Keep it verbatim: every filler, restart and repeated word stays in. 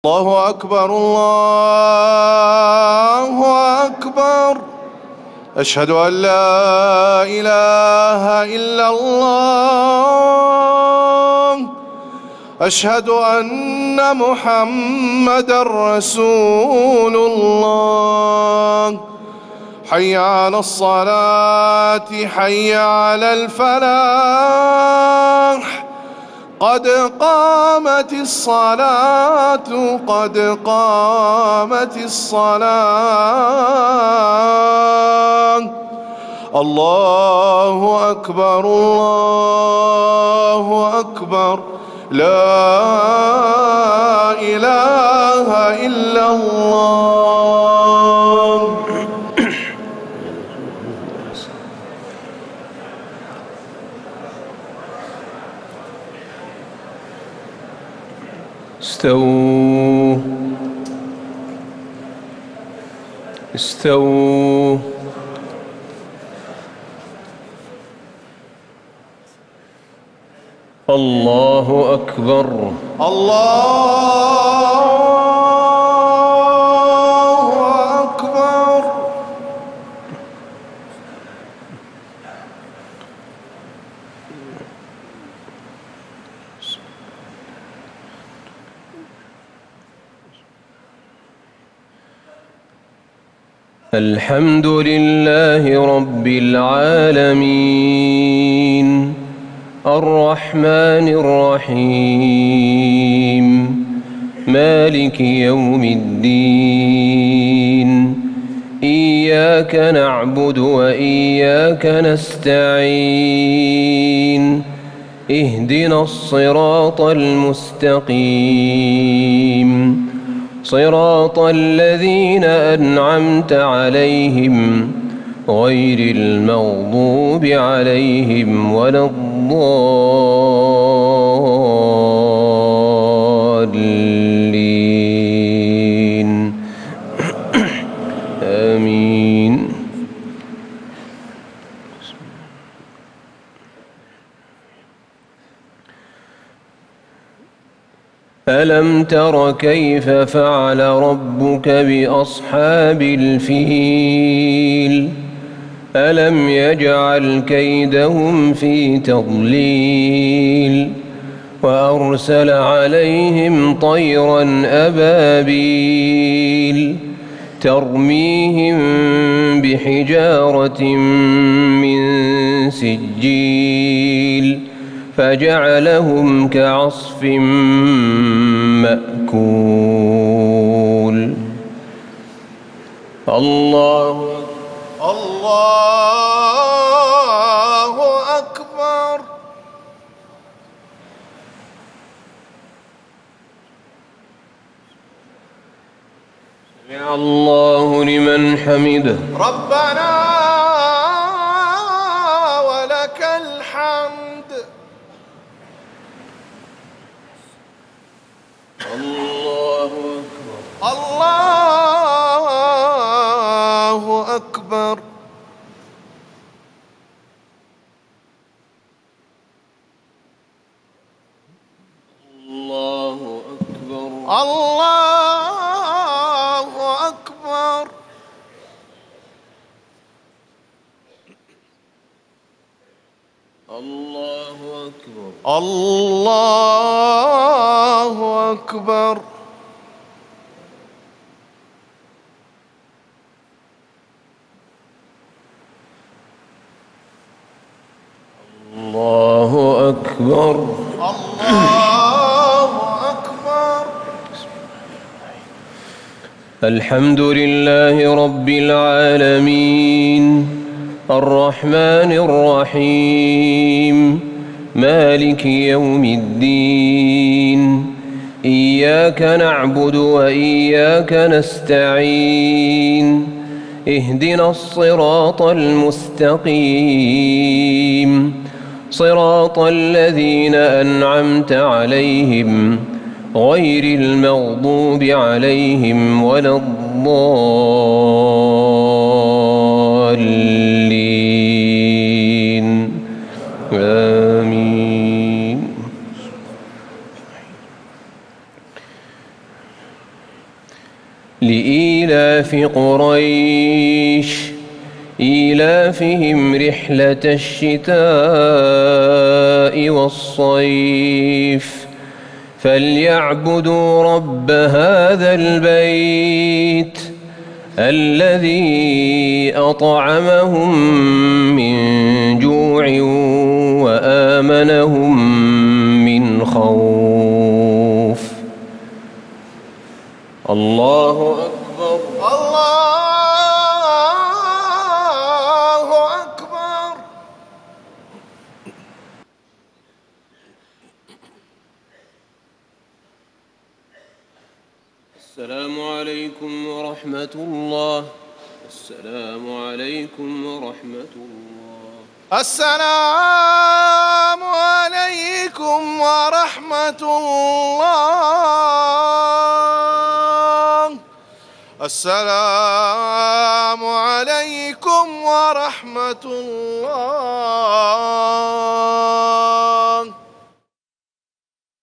الله أكبر الله أكبر. أشهد أن لا إله إلا الله. أشهد أن محمدًا رسول الله. حي على الصلاة حي على الفلاح. قد قامت الصلاة قد قامت الصلاة. الله أكبر الله أكبر. لا إله إلا الله. استووا استووا. الله أكبر الله أكبر. الحمد لله رب العالمين الرحمن الرحيم مالك يوم الدين. إياك نعبد وإياك نستعين. اهدنا الصراط المستقيم صراط الذين أنعمت عليهم غير المغضوب عليهم ولا الضالين. آمين. ألم تر كيف فعل ربك بأصحاب الفيل؟ ألم يجعل كيدهم في تضليل وأرسل عليهم طيرا أبابيل ترميهم بحجارة من سجيل فجعلهم كعصف مأكول. الله الله أكبر. سمع الله لمن حمده. ربنا ولك الحمد. الله أكبر. الله أكبر. الله أكبر. الله أكبر. الله أكبر. الله أكبر. الله أكبر. الله أكبر. الحمد لله رب العالمين الرحمن الرحيم مالك يوم الدين. إياك نعبد وإياك نستعين. اهدنا الصراط المستقيم صراط الذين أنعمت عليهم غير المغضوب عليهم ولا الضالين. آمين. لإيلاف قريش إيلافهم رحلة الشتاء والصيف فليعبدوا رب هذا البيت الذي أطعمهم من جوع وآمنهم من خوف. الله أكبر. الله أكبر. السلام عليكم ورحمة الله. السلام عليكم ورحمة الله. السلام عليكم ورحمة الله. السلام عليكم ورحمة الله.